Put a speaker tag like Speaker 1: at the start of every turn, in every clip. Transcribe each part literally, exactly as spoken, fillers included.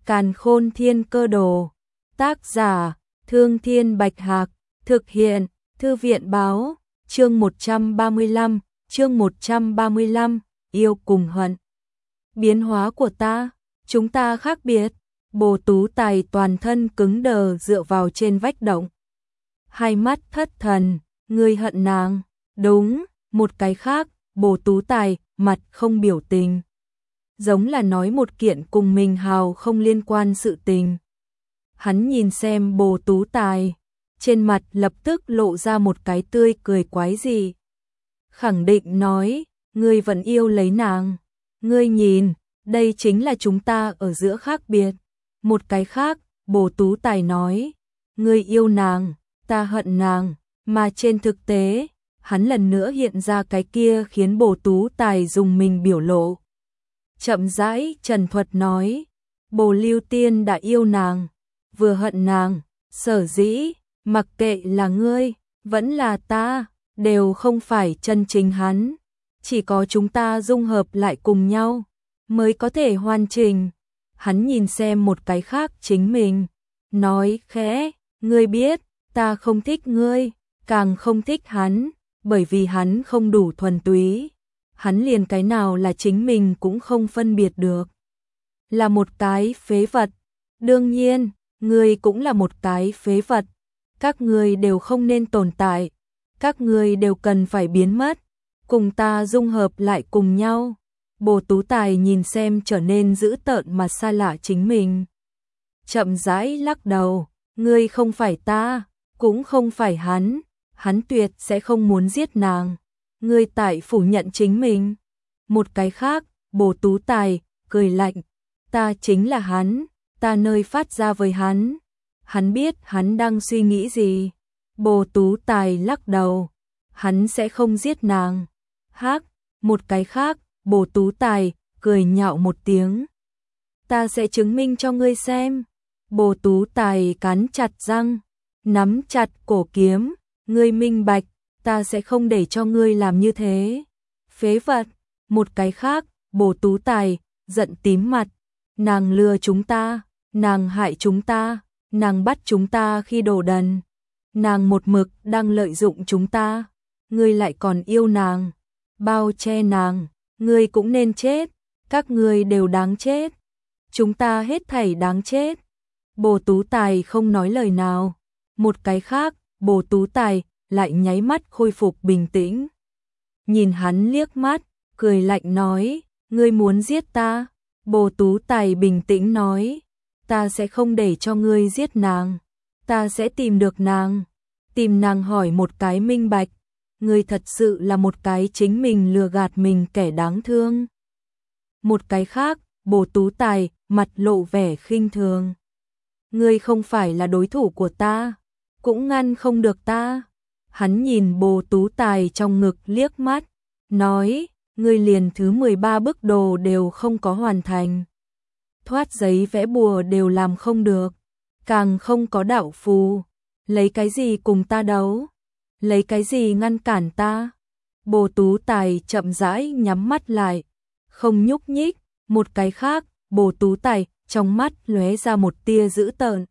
Speaker 1: Càn Khôn Thiên Cơ Đồ. Tác giả: Thương Thiên Bạch Hạc. Thực hiện: Thư viện Báo. Chương một trăm ba mươi lăm, chương một trăm ba mươi lăm, yêu cùng hận. Biến hóa của ta, chúng ta khác biệt. Bồ Tú Tài toàn thân cứng đờ dựa vào trên vách động. Hai mắt thất thần, ngươi hận nàng. Đúng, một cái khác, Bồ Tú Tài, mặt không biểu tình. Giống là nói một kiện cùng mình hào không liên quan sự tình. Hắn nhìn xem Bồ Tú Tài, trên mặt lập tức lộ ra một cái tươi cười quái dị. Khẳng định nói, ngươi vẫn yêu lấy nàng. Ngươi nhìn, đây chính là chúng ta ở giữa khác biệt. Một cái khác, Bồ Tú Tài nói, ngươi yêu nàng, ta hận nàng, mà trên thực tế, hắn lần nữa hiện ra cái kia khiến Bồ Tú Tài dùng mình biểu lộ. Chậm rãi trần thuật nói, Bồ Lưu Tiên đã yêu nàng, vừa hận nàng, sở dĩ, mặc kệ là ngươi, vẫn là ta, đều không phải chân chính hắn. Chỉ có chúng ta dung hợp lại cùng nhau, mới có thể hoàn chỉnh. Hắn nhìn xem một cái khác chính mình, nói khẽ, ngươi biết, ta không thích ngươi, càng không thích hắn, bởi vì hắn không đủ thuần túy. Hắn liền cái nào là chính mình cũng không phân biệt được. Là một cái phế vật. Đương nhiên, ngươi cũng là một cái phế vật. Các ngươi đều không nên tồn tại. Các ngươi đều cần phải biến mất. Cùng ta dung hợp lại cùng nhau. Bồ Tú Tài nhìn xem trở nên dữ tợn mà xa lạ chính mình. Chậm rãi lắc đầu. Ngươi không phải ta, cũng không phải hắn. Hắn tuyệt sẽ không muốn giết nàng. Ngươi tại phủ nhận chính mình. Một cái khác, Bồ Tú Tài, cười lạnh. Ta chính là hắn, ta nơi phát ra với hắn. Hắn biết hắn đang suy nghĩ gì. Bồ Tú Tài lắc đầu. Hắn sẽ không giết nàng. Hắc, một cái khác, Bồ Tú Tài, cười nhạo một tiếng. Ta sẽ chứng minh cho ngươi xem. Bồ Tú Tài cắn chặt răng, nắm chặt cổ kiếm. Ngươi minh bạch, ta sẽ không để cho ngươi làm như thế. Phế vật, một cái khác, Bồ Tú Tài, giận tím mặt. Nàng lừa chúng ta, nàng hại chúng ta, nàng bắt chúng ta khi đồ đần. Nàng một mực đang lợi dụng chúng ta. Ngươi lại còn yêu nàng, bao che nàng, ngươi cũng nên chết. Các ngươi đều đáng chết. Chúng ta hết thảy đáng chết. Bồ Tú Tài không nói lời nào. Một cái khác, Bồ Tú Tài lại nháy mắt khôi phục bình tĩnh. Nhìn hắn liếc mắt, cười lạnh nói, ngươi muốn giết ta? Bồ Tú Tài bình tĩnh nói, ta sẽ không để cho ngươi giết nàng. Ta sẽ tìm được nàng. Tìm nàng hỏi một cái minh bạch. Ngươi thật sự là một cái chính mình lừa gạt mình kẻ đáng thương. Một cái khác, Bồ Tú Tài, mặt lộ vẻ khinh thường. Ngươi không phải là đối thủ của ta, cũng ngăn không được ta. Hắn nhìn Bồ Tú Tài trong ngực liếc mắt, nói, ngươi liền thứ mười ba bức đồ đều không có hoàn thành. Thoát giấy vẽ bùa đều làm không được, càng không có đạo phù. Lấy cái gì cùng ta đấu? Lấy cái gì ngăn cản ta? Bồ Tú Tài chậm rãi nhắm mắt lại, không nhúc nhích. Một cái khác, Bồ Tú Tài, trong mắt lóe ra một tia dữ tợn.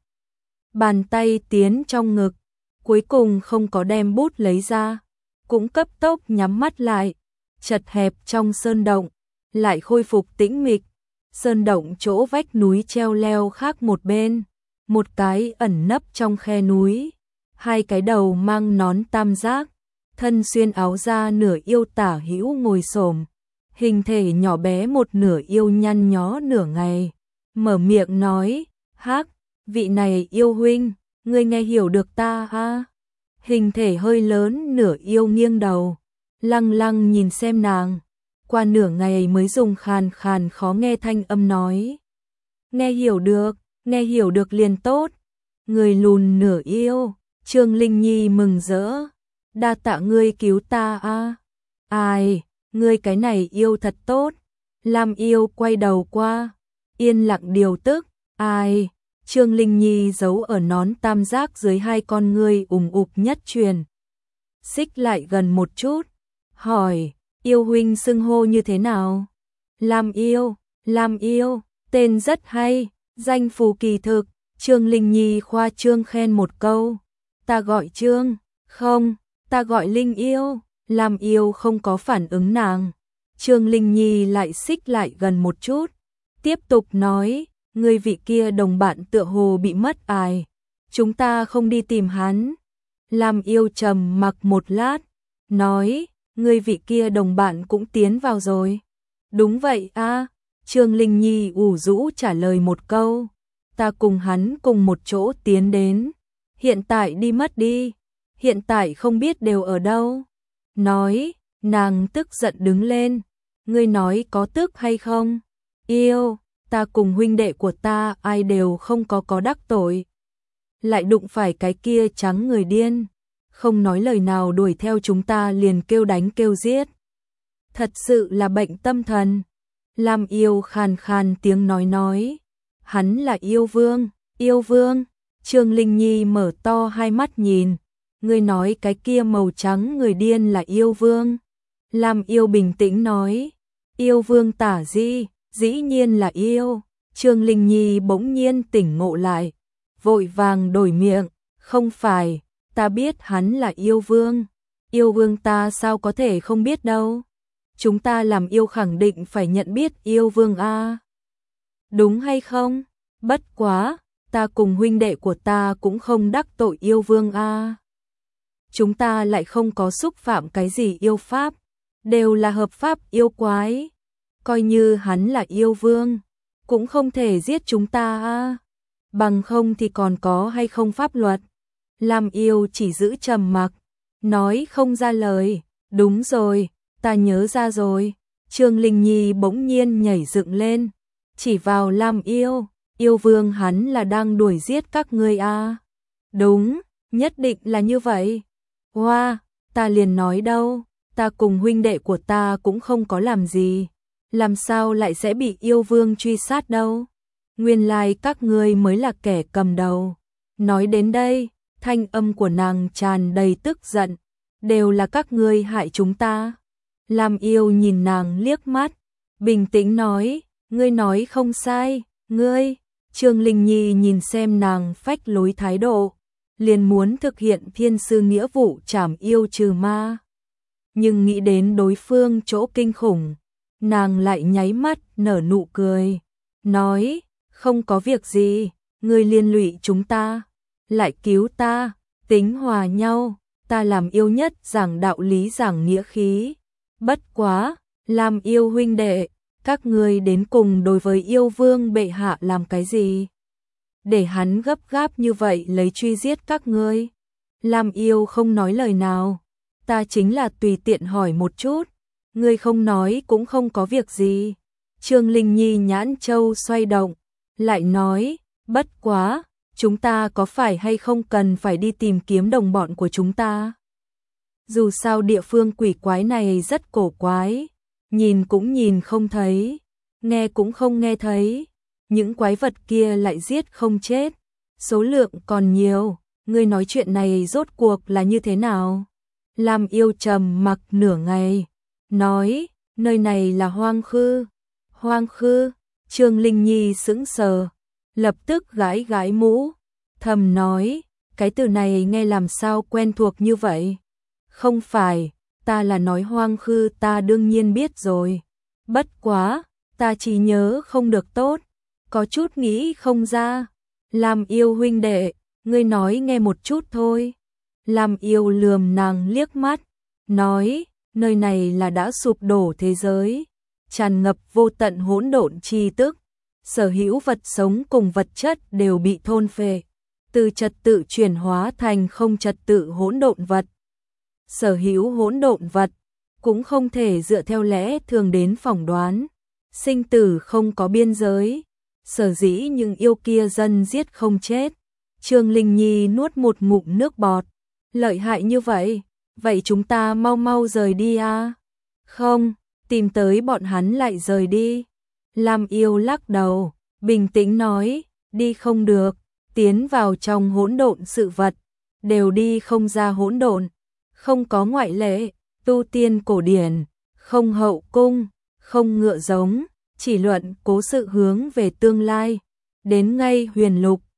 Speaker 1: Bàn tay tiến trong ngực, cuối cùng không có đem bút lấy ra, cũng cấp tốc nhắm mắt lại. Chật hẹp trong sơn động, lại khôi phục tĩnh mịch. Sơn động chỗ vách núi treo leo khác một bên, một cái ẩn nấp trong khe núi. Hai cái đầu mang nón tam giác, thân xuyên áo da nửa yêu tả hữu ngồi xổm, hình thể nhỏ bé một nửa yêu nhăn nhó nửa ngày. Mở miệng nói, hắc, vị này yêu huynh, ngươi nghe hiểu được ta ha? Hình thể hơi lớn nửa yêu nghiêng đầu, lăng lăng nhìn xem nàng. Qua nửa ngày mới dùng khàn khàn khó nghe thanh âm nói. Nghe hiểu được, nghe hiểu được liền tốt. Người lùn nửa yêu, Trương Linh Nhi mừng rỡ. Đa tạ ngươi cứu ta a. Ai, ngươi cái này yêu thật tốt. Lam yêu quay đầu qua, yên lặng điều tức. Ai, Trương Linh Nhi giấu ở nón tam giác dưới hai con ngươi ủng ục nhất truyền. Xích lại gần một chút, hỏi, yêu huynh xưng hô như thế nào? Lam yêu, Lam yêu, tên rất hay, Danh phù kỳ thực, Trương Linh Nhi khoa trương khen một câu. Ta gọi Trương, không, ta gọi Linh yêu. Lam yêu không có phản ứng nàng. Trương Linh Nhi lại xích lại gần một chút, tiếp tục nói, người vị kia đồng bạn tựa hồ bị mất ài, chúng ta không đi tìm hắn. Lam yêu trầm mặc một lát, nói, người vị kia đồng bạn cũng tiến vào rồi. Đúng vậy a. Trương Linh Nhi ủ rũ trả lời một câu, ta cùng hắn cùng một chỗ tiến đến, hiện tại đi mất đi, hiện tại không biết đều ở đâu. Nói, nàng tức giận đứng lên, ngươi nói có tức hay không? Yêu, ta cùng huynh đệ của ta ai đều không có có đắc tội. Lại đụng phải cái kia trắng người điên, không nói lời nào đuổi theo chúng ta liền kêu đánh kêu giết. Thật sự là bệnh tâm thần. Lam yêu khàn khàn tiếng nói nói, hắn là yêu vương, yêu vương. Trương Linh Nhi mở to hai mắt nhìn, ngươi nói cái kia màu trắng người điên là yêu vương. Lam yêu bình tĩnh nói, yêu vương tả di, dĩ nhiên là yêu. Trương Linh Nhi bỗng nhiên tỉnh ngộ lại, vội vàng đổi miệng, không phải, ta biết hắn là yêu vương. Yêu vương ta sao có thể không biết đâu. Chúng ta làm yêu khẳng định phải nhận biết yêu vương a. Đúng hay không? Bất quá, ta cùng huynh đệ của ta cũng không đắc tội yêu vương a. Chúng ta lại không có xúc phạm cái gì yêu pháp, đều là hợp pháp yêu quái. Coi như hắn là yêu vương, cũng không thể giết chúng ta a. Bằng không thì còn có hay không pháp luật. Lam yêu chỉ giữ trầm mặc, nói không ra lời. Đúng rồi, ta nhớ ra rồi. Trương Linh Nhi bỗng nhiên nhảy dựng lên, chỉ vào Lam yêu, yêu vương hắn là đang đuổi giết các ngươi a. Đúng, nhất định là như vậy. Hoa, wow, ta liền nói đâu, ta cùng huynh đệ của ta cũng không có làm gì, làm sao lại sẽ bị yêu vương truy sát đâu. Nguyên lai các ngươi mới là kẻ cầm đầu. Nói đến đây, thanh âm của nàng tràn đầy tức giận, đều là các ngươi hại chúng ta. Lam yêu nhìn nàng liếc mắt, bình tĩnh nói, ngươi nói không sai, ngươi. Trương Linh Nhi nhìn xem nàng phách lối thái độ, liền muốn thực hiện thiên sư nghĩa vụ trảm yêu trừ ma. Nhưng nghĩ đến đối phương chỗ kinh khủng, nàng lại nháy mắt nở nụ cười, nói, không có việc gì, ngươi liên lụy chúng ta, lại cứu ta, tính hòa nhau, ta làm yêu nhất giảng đạo lý giảng nghĩa khí. Bất quá, làm yêu huynh đệ, các ngươi đến cùng đối với yêu vương bệ hạ làm cái gì? Để hắn gấp gáp như vậy lấy truy giết các ngươi. Lam yêu không nói lời nào, ta chính là tùy tiện hỏi một chút, ngươi không nói cũng không có việc gì. Trương Linh Nhi nhãn châu xoay động, lại nói, bất quá, chúng ta có phải hay không cần phải đi tìm kiếm đồng bọn của chúng ta? Dù sao địa phương quỷ quái này rất cổ quái, nhìn cũng nhìn không thấy, nghe cũng không nghe thấy. Những quái vật kia lại giết không chết, số lượng còn nhiều, ngươi nói chuyện này rốt cuộc là như thế nào? Lam yêu trầm mặc nửa ngày, nói, nơi này là Hoang Khư. Hoang Khư? Trương Linh Nhi sững sờ, lập tức gãi gãi mũ, thầm nói, cái từ này nghe làm sao quen thuộc như vậy? Không phải, ta là nói Hoang Khư ta đương nhiên biết rồi. Bất quá, ta chỉ nhớ không được tốt, có chút nghĩ không ra. Lam yêu huynh đệ, ngươi nói nghe một chút thôi. Lam yêu lườm nàng liếc mắt, nói, nơi này là đã sụp đổ thế giới, tràn ngập vô tận hỗn độn chi tức, sở hữu vật sống cùng vật chất đều bị thôn phệ, từ trật tự chuyển hóa thành không trật tự hỗn độn vật. Sở hữu hỗn độn vật cũng không thể dựa theo lẽ thường đến phỏng đoán, sinh tử không có biên giới, sở dĩ những yêu kia dân giết không chết. Trương Linh Nhi nuốt một ngụm nước bọt, lợi hại như vậy, vậy chúng ta mau mau rời đi à? Không, tìm tới bọn hắn lại rời đi. Lam yêu lắc đầu, bình tĩnh nói, đi không được, tiến vào trong hỗn độn sự vật, đều đi không ra hỗn độn, không có ngoại lệ, tu tiên cổ điển, không hậu cung, không ngựa giống, chỉ luận cố sự hướng về tương lai, đến ngay huyền lục,